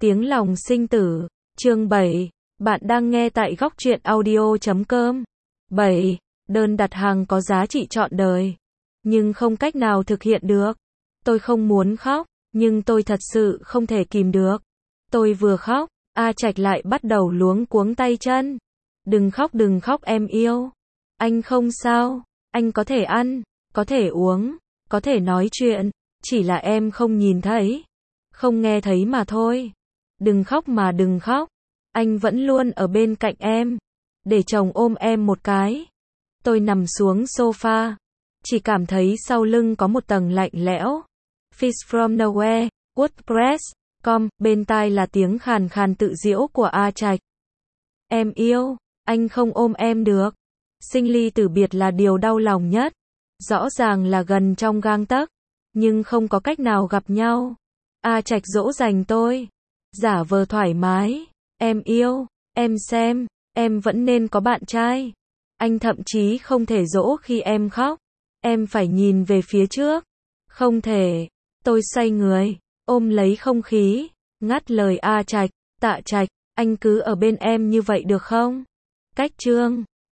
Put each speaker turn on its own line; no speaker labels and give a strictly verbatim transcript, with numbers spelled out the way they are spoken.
Tiếng lòng sinh tử, chương bảy. Bạn đang nghe tại góc truyện audio chấm com. bảy. Đơn đặt hàng có giá trị trọn đời, nhưng không cách nào thực hiện được. Tôi không muốn khóc, nhưng tôi thật sự không thể kìm được. Tôi vừa khóc, A Trạch lại bắt đầu luống cuống tay chân. Đừng khóc đừng khóc em yêu. Anh không sao, anh có thể ăn, có thể uống, có thể nói chuyện, chỉ là em không nhìn thấy, không nghe thấy mà thôi. Đừng khóc mà đừng khóc, anh vẫn luôn ở bên cạnh em, để chồng ôm em một cái. Tôi nằm xuống sofa, chỉ cảm thấy sau lưng có một tầng lạnh lẽo. Fish from nowhere, WordPress chấm com, bên tai là tiếng khàn khàn tự giễu của A Trạch. Em yêu, anh không ôm em được. Sinh ly tử biệt là điều đau lòng nhất. Rõ ràng là gần trong gang tấc, nhưng không có cách nào gặp nhau. A Trạch dỗ dành tôi, giả vờ thoải mái. Em yêu, em xem, em vẫn nên có bạn trai. Anh thậm chí không thể dỗ khi em khóc. Em phải nhìn về phía trước. Không thể. Tôi xoay người, ôm lấy không khí, ngắt lời A Trạch. Tạ Trạch, anh cứ ở bên em như vậy được không? Cách chương